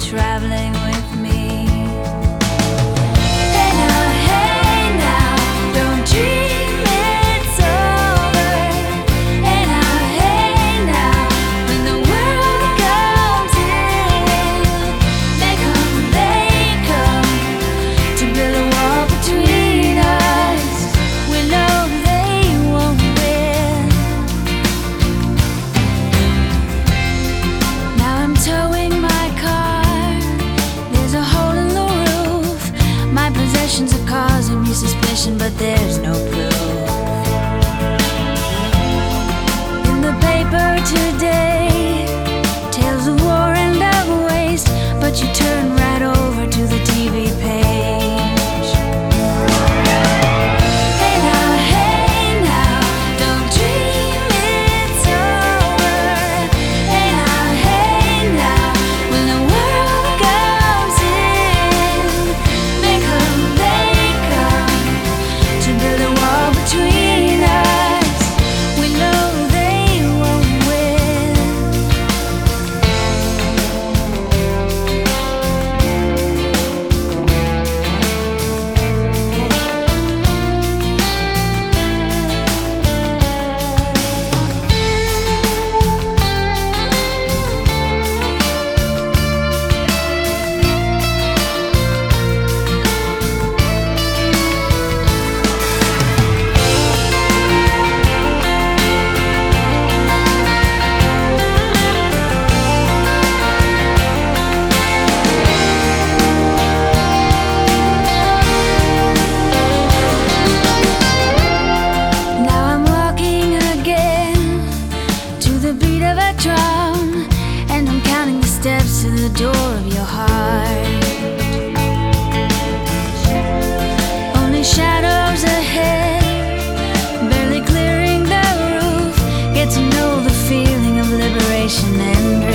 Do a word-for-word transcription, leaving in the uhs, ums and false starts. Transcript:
traveling with me. Hey now, hey now, don't dream it's over. Hey now, hey now, when the world comes in, they come, they come to build a wall between us. We know they won't win. Now I'm towing my car. There's a hole in the roof. My possessions are causing me suspicion, but there's no proof. In the paper today, tales of war and of waste, but you turn right over to the T V page. Hey now, hey now, don't dream it's over. Hey now, hey now, when the world comes in, they come, they come to build a wall between us. We know they won't win. Now I'm walking again to the beat of a drum, and I'm counting the steps to the door of your heart. Only shadows ahead, barely clearing the roof. Get to know the feeling of liberation and